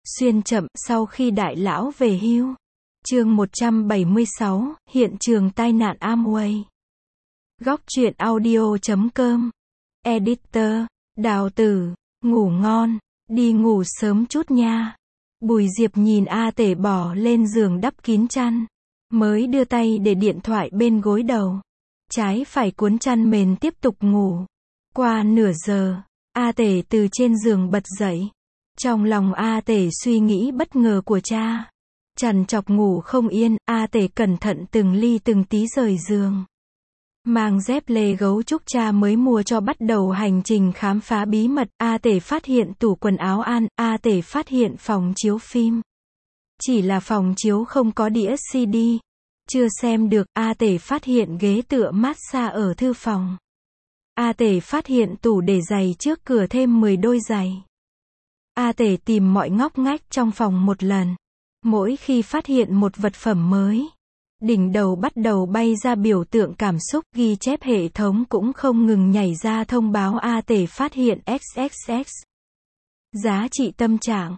Xuyên chậm sau khi đại lão về hưu. Chương 176, hiện trường tai nạn Amway. Góc truyện audio.com. Editor, Đào Tử, ngủ ngon, đi ngủ sớm chút nha. Bùi Diệp nhìn A Tể bỏ lên giường đắp kín chăn, mới đưa tay để điện thoại bên gối đầu. Trái phải cuốn chăn mền tiếp tục ngủ. Qua nửa giờ, A Tể từ trên giường bật dậy. Trong lòng A Tể suy nghĩ bất ngờ của cha. Trằn trọc ngủ không yên, A Tể cẩn thận từng ly từng tí rời giường. Mang dép lê gấu trúc cha mới mua cho bắt đầu hành trình khám phá bí mật. A Tể phát hiện tủ quần áo An, A Tể phát hiện phòng chiếu phim. Chỉ là phòng chiếu không có đĩa CD. Chưa xem được, A Tể phát hiện ghế tựa massage ở thư phòng. A Tể phát hiện tủ để giày trước cửa thêm 10 đôi giày. A Tể tìm mọi ngóc ngách trong phòng một lần. Mỗi khi phát hiện một vật phẩm mới, đỉnh đầu bắt đầu bay ra biểu tượng cảm xúc, ghi chép hệ thống cũng không ngừng nhảy ra thông báo A Tể phát hiện XXX. Giá trị tâm trạng,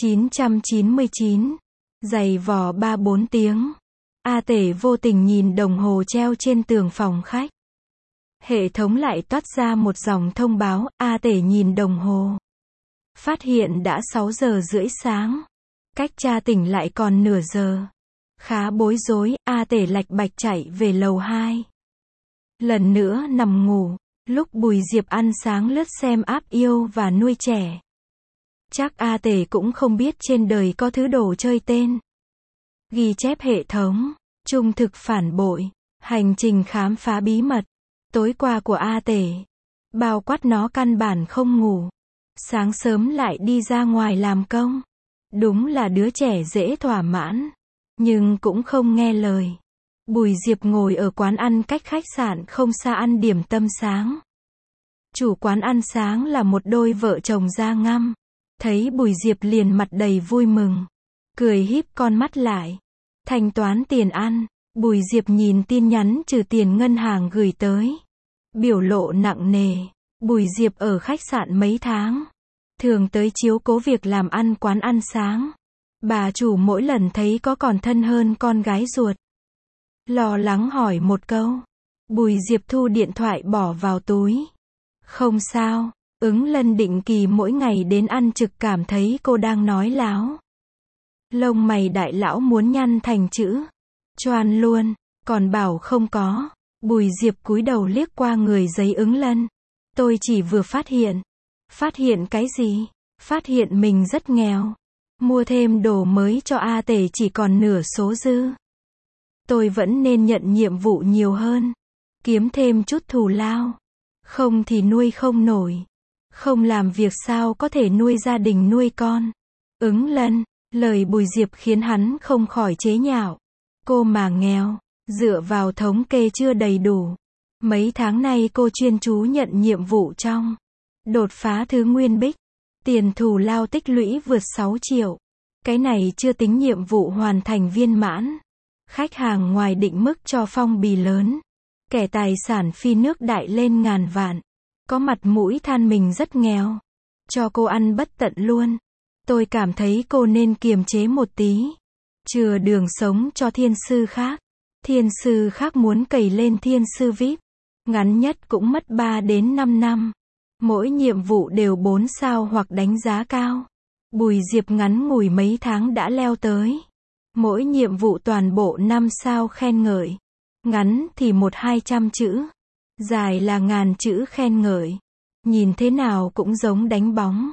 999. Giày vò 3-4 tiếng. A Tể vô tình nhìn đồng hồ treo trên tường phòng khách. Hệ thống lại toát ra một dòng thông báo, A Tể nhìn đồng hồ. Phát hiện đã 6 giờ rưỡi sáng. Cách cha tỉnh lại còn nửa giờ. Khá bối rối, A Tể lạch bạch chạy về lầu 2. Lần nữa nằm ngủ, lúc Bùi Diệp ăn sáng lướt xem app yêu và nuôi trẻ. Chắc A Tể cũng không biết trên đời có thứ đồ chơi tên. Ghi chép hệ thống, trung thực phản bội, hành trình khám phá bí mật. Tối qua của A Tể, bao quát nó căn bản không ngủ. Sáng sớm lại đi ra ngoài làm công. Đúng là đứa trẻ dễ thỏa mãn, nhưng cũng không nghe lời. Bùi Diệp ngồi ở quán ăn cách khách sạn không xa ăn điểm tâm sáng. Chủ quán ăn sáng là một đôi vợ chồng da ngăm. Thấy Bùi Diệp liền mặt đầy vui mừng, cười híp con mắt lại. Thanh toán tiền ăn, Bùi Diệp nhìn tin nhắn trừ tiền ngân hàng gửi tới. Biểu lộ nặng nề. Bùi Diệp ở khách sạn mấy tháng, thường tới chiếu cố việc làm ăn quán ăn sáng. Bà chủ mỗi lần thấy có còn thân hơn con gái ruột. Lo lắng hỏi một câu. Bùi Diệp thu điện thoại bỏ vào túi. Không sao, Ứng Lân định kỳ mỗi ngày đến ăn trực cảm thấy cô đang nói láo. Lông mày đại lão muốn nhăn thành chữ choan luôn, còn bảo không có. Bùi Diệp cúi đầu liếc qua người giấy Ứng Lân. Tôi chỉ vừa phát hiện. Phát hiện cái gì? Phát hiện mình rất nghèo. Mua thêm đồ mới cho A Tể chỉ còn nửa số dư. Tôi vẫn nên nhận nhiệm vụ nhiều hơn. Kiếm thêm chút thù lao. Không thì nuôi không nổi. Không làm việc sao có thể nuôi gia đình nuôi con. Ứng Lân, lời Bùi Diệp khiến hắn không khỏi chế nhạo. Cô mà nghèo, dựa vào thống kê chưa đầy đủ. Mấy tháng nay cô chuyên chú nhận nhiệm vụ trong đột phá thứ nguyên bích. Tiền thù lao tích lũy vượt 6 triệu. Cái này chưa tính nhiệm vụ hoàn thành viên mãn. Khách hàng ngoài định mức cho phong bì lớn. Kẻ tài sản phi nước đại lên ngàn vạn. Có mặt mũi than mình rất nghèo. Cho cô ăn bất tận luôn. Tôi cảm thấy cô nên kiềm chế một tí. Chừa đường sống cho thiên sư khác. Thiên sư khác muốn cày lên thiên sư VIP. Ngắn nhất cũng mất 3 đến 5 năm. Mỗi nhiệm vụ đều 4 sao hoặc đánh giá cao. Bùi Diệp ngắn ngủi mấy tháng đã leo tới. Mỗi nhiệm vụ toàn bộ 5 sao khen ngợi. Ngắn thì 100-200 chữ. Dài là ngàn chữ khen ngợi. Nhìn thế nào cũng giống đánh bóng.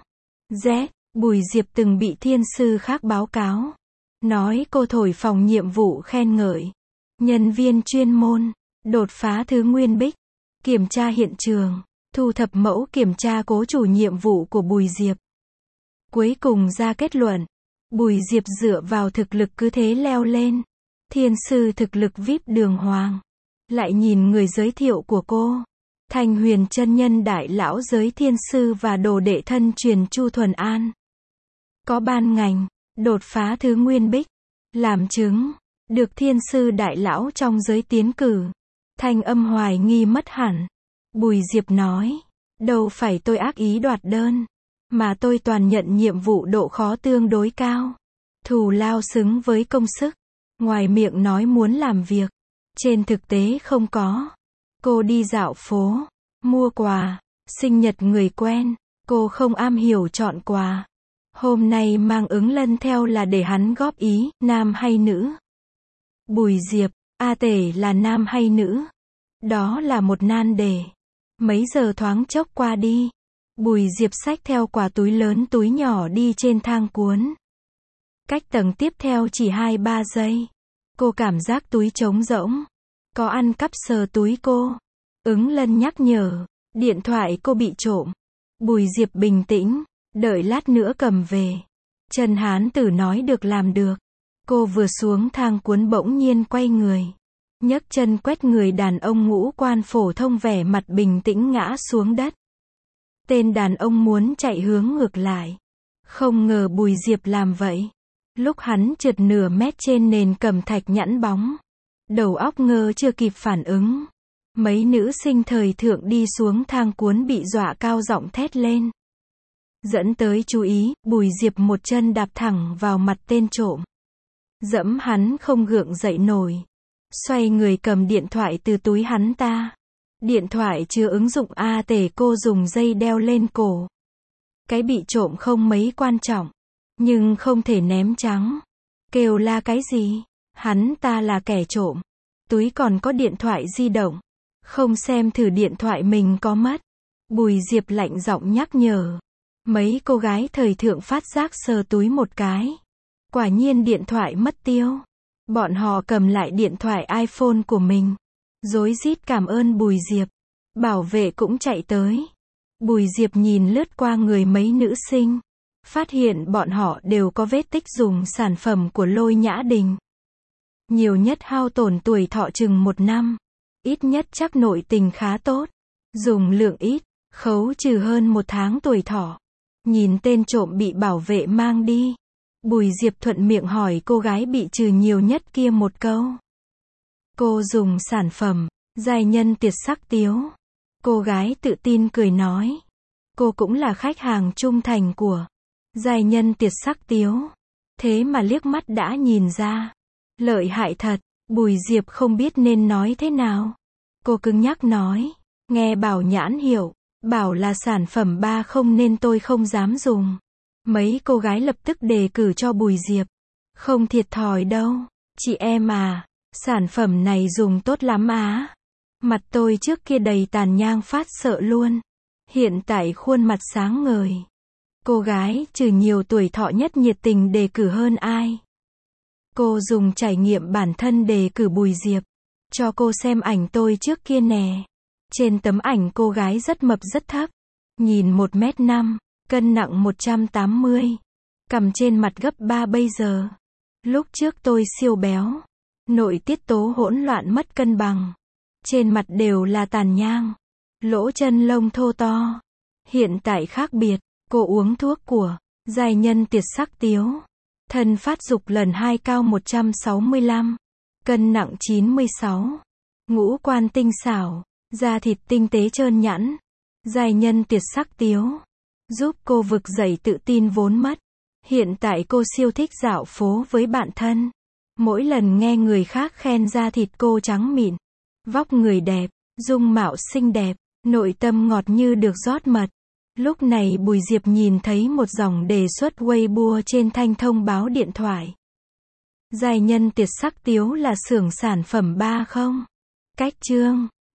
Bùi Diệp từng bị thiên sư khác báo cáo. Nói cô thổi phồng nhiệm vụ khen ngợi. Nhân viên chuyên môn. Đột phá thứ nguyên bích. Kiểm tra hiện trường. Thu thập mẫu kiểm tra cố chủ nhiệm vụ của Bùi Diệp. Cuối cùng ra kết luận. Bùi Diệp dựa vào thực lực cứ thế leo lên. Thiên sư thực lực VIP đường hoàng. Lại nhìn người giới thiệu của cô. Thanh Huyền chân nhân đại lão giới thiên sư và đồ đệ thân truyền Chu Thuần An. Có ban ngành. Đột phá thứ nguyên bích. Làm chứng. Được thiên sư đại lão trong giới tiến cử. Thanh âm hoài nghi mất hẳn. Bùi Diệp nói. Đâu phải tôi ác ý đoạt đơn. Mà tôi toàn nhận nhiệm vụ độ khó tương đối cao. Thù lao xứng với công sức. Ngoài miệng nói muốn làm việc, trên thực tế không có. Cô đi dạo phố, mua quà, sinh nhật người quen, cô không am hiểu chọn quà. Hôm nay mang Ứng Lân theo là để hắn góp ý, nam hay nữ. Bùi Diệp, A Tể là nam hay nữ? Đó là một nan đề. Mấy giờ thoáng chốc qua đi. Bùi Diệp xách theo quả túi lớn túi nhỏ đi trên thang cuốn. Cách tầng tiếp theo chỉ 2-3 giây. Cô cảm giác túi trống rỗng. Có ăn cắp sờ túi cô. Ứng Lân nhắc nhở. Điện thoại cô bị trộm. Bùi Diệp bình tĩnh. Đợi lát nữa cầm về. Trần Hán Tử nói được làm được. Cô vừa xuống thang cuốn bỗng nhiên quay người. Nhấc chân quét người đàn ông ngũ quan phổ thông vẻ mặt bình tĩnh ngã xuống đất. Tên đàn ông muốn chạy hướng ngược lại. Không ngờ Bùi Diệp làm vậy. Lúc hắn trượt nửa mét trên nền cẩm thạch nhẵn bóng. Đầu óc ngơ chưa kịp phản ứng. Mấy nữ sinh thời thượng đi xuống thang cuốn bị dọa cao giọng thét lên. Dẫn tới chú ý, Bùi Diệp một chân đạp thẳng vào mặt tên trộm. Dẫm hắn không gượng dậy nổi. Xoay người cầm điện thoại từ túi hắn ta. Điện thoại chưa ứng dụng A Tể cô dùng dây đeo lên cổ. Cái bị trộm không mấy quan trọng. Nhưng không thể ném trắng. Kêu la cái gì? Hắn ta là kẻ trộm. Túi còn có điện thoại di động. Không xem thử điện thoại mình có mất. Bùi Diệp lạnh giọng nhắc nhở. Mấy cô gái thời thượng phát giác sờ túi một cái. Quả nhiên điện thoại mất tiêu. Bọn họ cầm lại điện thoại iPhone của mình. Rối rít cảm ơn Bùi Diệp. Bảo vệ cũng chạy tới. Bùi Diệp nhìn lướt qua người mấy nữ sinh. Phát hiện bọn họ đều có vết tích dùng sản phẩm của Lôi Nhã Đình. Nhiều nhất hao tổn tuổi thọ chừng 1 năm. Ít nhất chắc nội tình khá tốt. Dùng lượng ít, khấu trừ hơn 1 tháng tuổi thọ. Nhìn tên trộm bị bảo vệ mang đi. Bùi Diệp thuận miệng hỏi cô gái bị trừ nhiều nhất kia một câu. Cô dùng sản phẩm, giai nhân tiệt sắc tiếu. Cô gái tự tin cười nói. Cô cũng là khách hàng trung thành của giai nhân tiệt sắc tiếu. Thế mà liếc mắt đã nhìn ra. Lợi hại thật, Bùi Diệp không biết nên nói thế nào. Cô cứng nhắc nói. Nghe bảo nhãn hiệu, bảo là sản phẩm 30 nên tôi không dám dùng. Mấy cô gái lập tức đề cử cho Bùi Diệp. Không thiệt thòi đâu, chị em à, sản phẩm này dùng tốt lắm á. Mặt tôi trước kia đầy tàn nhang phát sợ luôn. Hiện tại khuôn mặt sáng ngời. Cô gái trừ nhiều tuổi thọ nhất nhiệt tình đề cử hơn ai. Cô dùng trải nghiệm bản thân đề cử Bùi Diệp. Cho cô xem ảnh tôi trước kia nè. Trên tấm ảnh cô gái rất mập rất thấp. Nhìn 1m5, cân nặng 180. Cằm trên mặt gấp 3 bây giờ. Lúc trước tôi siêu béo. Nội tiết tố hỗn loạn mất cân bằng. Trên mặt đều là tàn nhang. Lỗ chân lông thô to. Hiện tại khác biệt, cô uống thuốc của giai nhân tiệt sắc tiếu. Thân phát dục lần 2 cao 165. Cân nặng 96. Ngũ quan tinh xảo. Da thịt tinh tế trơn nhẵn. Giai nhân tiệt sắc tiếu. Giúp cô vực dậy tự tin vốn mất. Hiện tại cô siêu thích dạo phố với bạn thân. Mỗi lần nghe người khác khen da thịt cô trắng mịn. Vóc người đẹp, dung mạo xinh đẹp, nội tâm ngọt như được rót mật. Lúc này Bùi Diệp nhìn thấy một dòng đề xuất Weibo trên thanh thông báo điện thoại. Giai nhân tiệt sắc tiếu là xưởng sản phẩm 30. Cách chương